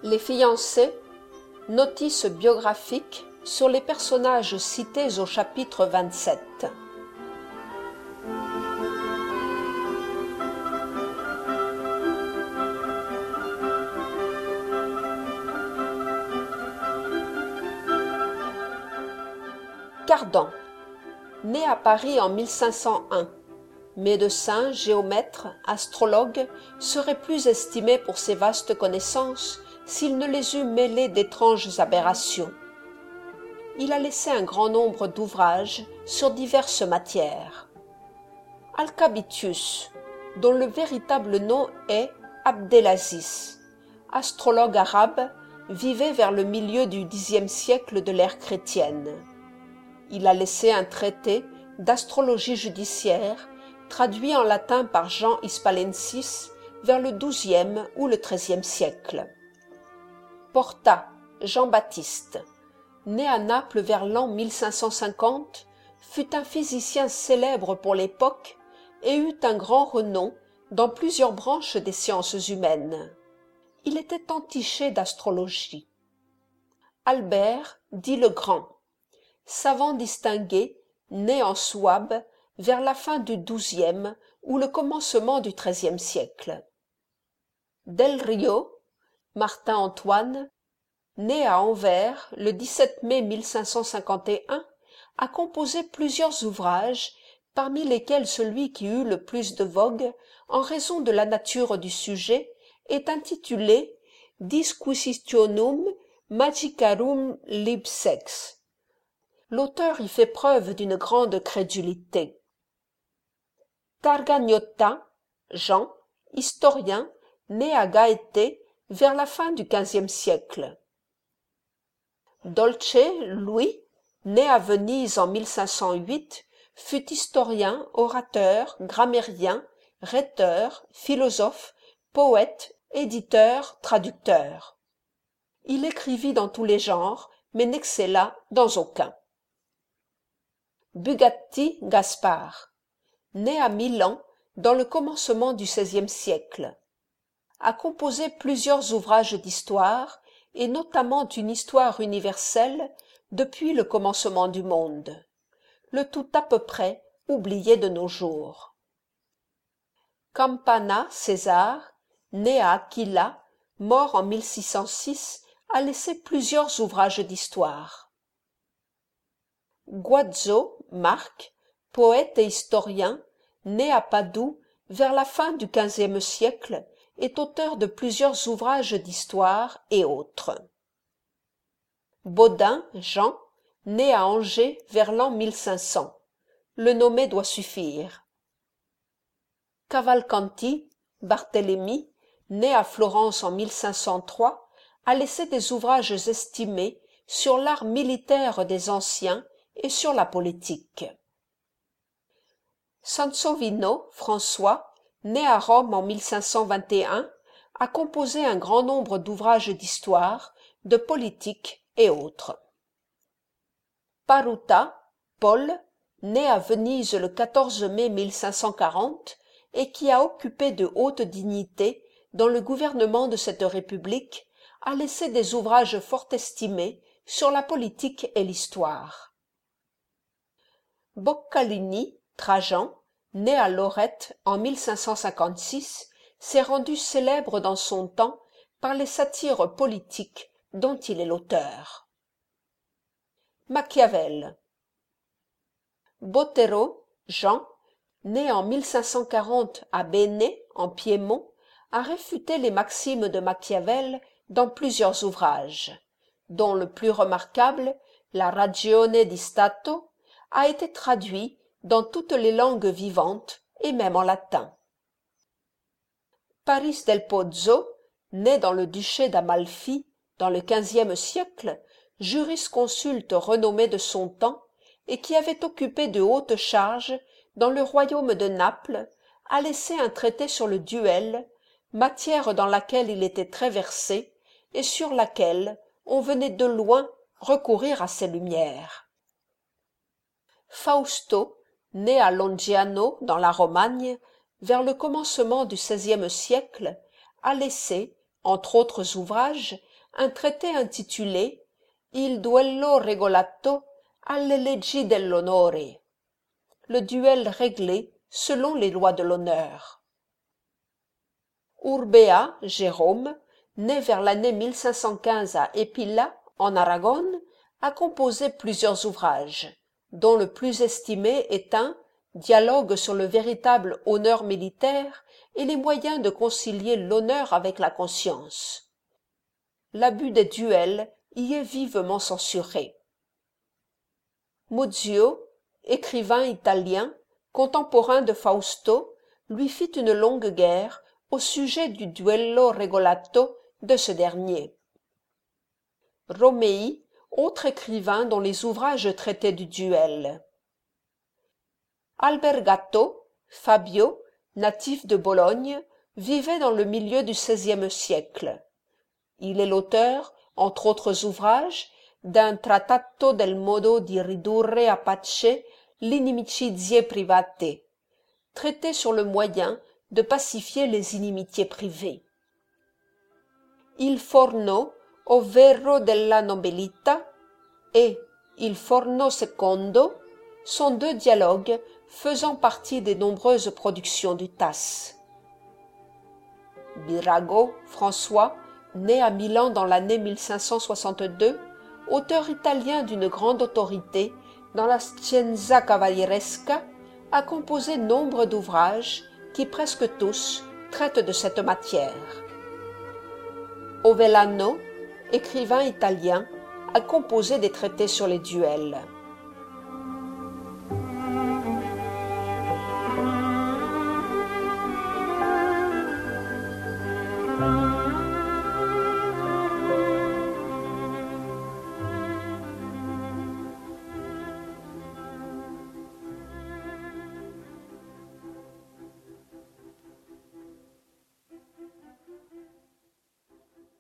Les fiancés, notice biographique sur les personnages cités au chapitre 27. Cardan, né à Paris en 1501, médecin, géomètre, astrologue, serait plus estimé pour ses vastes connaissances s'il ne les eût mêlées d'étranges aberrations. Il a laissé un grand nombre d'ouvrages sur diverses matières. Alcabitius, dont le véritable nom est Abdelaziz, astrologue arabe, vivait vers le milieu du Xe siècle de l'ère chrétienne. Il a laissé un traité d'astrologie judiciaire, traduit en latin par Jean Hispalensis vers le XIIe ou le XIIIe siècle. Porta, Jean-Baptiste, né à Naples vers l'an 1550, fut un physicien célèbre pour l'époque et eut un grand renom dans plusieurs branches des sciences humaines. Il était entiché d'astrologie. Albert, dit le Grand, savant distingué, né en Souabe vers la fin du XIIe ou le commencement du XIIIe siècle. Del Rio, Martin-Antoine, né à Anvers le 17 mai 1551, a composé plusieurs ouvrages, parmi lesquels celui qui eut le plus de vogue, en raison de la nature du sujet, est intitulé Disquisitionum Magicarum Lib Sex. L'auteur y fait preuve d'une grande crédulité. Targagnotta, Jean, historien, né à Gaété vers la fin du XVe siècle. Dolce, Louis, né à Venise en 1508, fut historien, orateur, grammairien, rhéteur, philosophe, poète, éditeur, traducteur. Il écrivit dans tous les genres, mais n'excella dans aucun. Bugatti Gaspard, né à Milan dans le commencement du XVIe siècle, a composé plusieurs ouvrages d'histoire et notamment une histoire universelle depuis le commencement du monde, le tout à peu près oublié de nos jours. Campana César, né à Aquila, mort en 1606, a laissé plusieurs ouvrages d'histoire. Guazzo Marc, poète et historien, né à Padoue vers la fin du XVe siècle, est auteur de plusieurs ouvrages d'histoire et autres. Bodin Jean, né à Angers vers l'an 1500. Le nommer doit suffire. Cavalcanti Barthélemy, né à Florence en 1503, a laissé des ouvrages estimés sur l'art militaire des anciens et sur la politique. Sansovino François, né à Rome en 1521, a composé un grand nombre d'ouvrages d'histoire, de politique et autres. Paruta Paul, né à Venise le 14 mai 1540 et qui a occupé de hautes dignités dans le gouvernement de cette république, a laissé des ouvrages fort estimés sur la politique et l'histoire. Boccalini Trajan, né à Lorette en 1556, s'est rendu célèbre dans son temps par les satires politiques dont il est l'auteur. Machiavel. Botero Jean, né en 1540 à Béné, en Piémont, a réfuté les maximes de Machiavel dans plusieurs ouvrages, dont le plus remarquable, La Ragione di Stato, a été traduit dans toutes les langues vivantes et même en latin. Paris del Pozzo, né dans le duché d'Amalfi dans le XVe siècle, jurisconsulte renommé de son temps et qui avait occupé de hautes charges dans le royaume de Naples, a laissé un traité sur le duel, matière dans laquelle il était très versé et sur laquelle on venait de loin recourir à ses lumières. Fausto, né à Longiano dans la Romagne, vers le commencement du XVIe siècle, a laissé, entre autres ouvrages, un traité intitulé Il duello regolato alle leggi dell'onore, le duel réglé selon les lois de l'honneur. Urbea, Jérôme, né vers l'année 1515 à Épila, en Aragon, a composé plusieurs ouvrages, dont le plus estimé est un Dialogue sur le véritable honneur militaire et les moyens de concilier l'honneur avec la conscience. L'abus des duels y est vivement censuré. Muzio, écrivain italien, contemporain de Fausto, lui fit une longue guerre au sujet du duello regolato de ce dernier. Romei, autre écrivain dont les ouvrages traitaient du duel. Albergato, Fabio, natif de Bologne, vivait dans le milieu du XVIe siècle. Il est l'auteur, entre autres ouvrages, d'un Trattato del modo di ridurre a pace l'inimicizie private, traité sur le moyen de pacifier les inimitiés privées. Il Forno, ovvero della Nobilita, et Il Forno secondo sont deux dialogues faisant partie des nombreuses productions du Tasse. Birago, François, né à Milan dans l'année 1562, auteur italien d'une grande autorité dans la scienza cavalieresca, a composé nombre d'ouvrages qui presque tous traitent de cette matière. Ovellano, écrivain italien, a composé des traités sur les duels.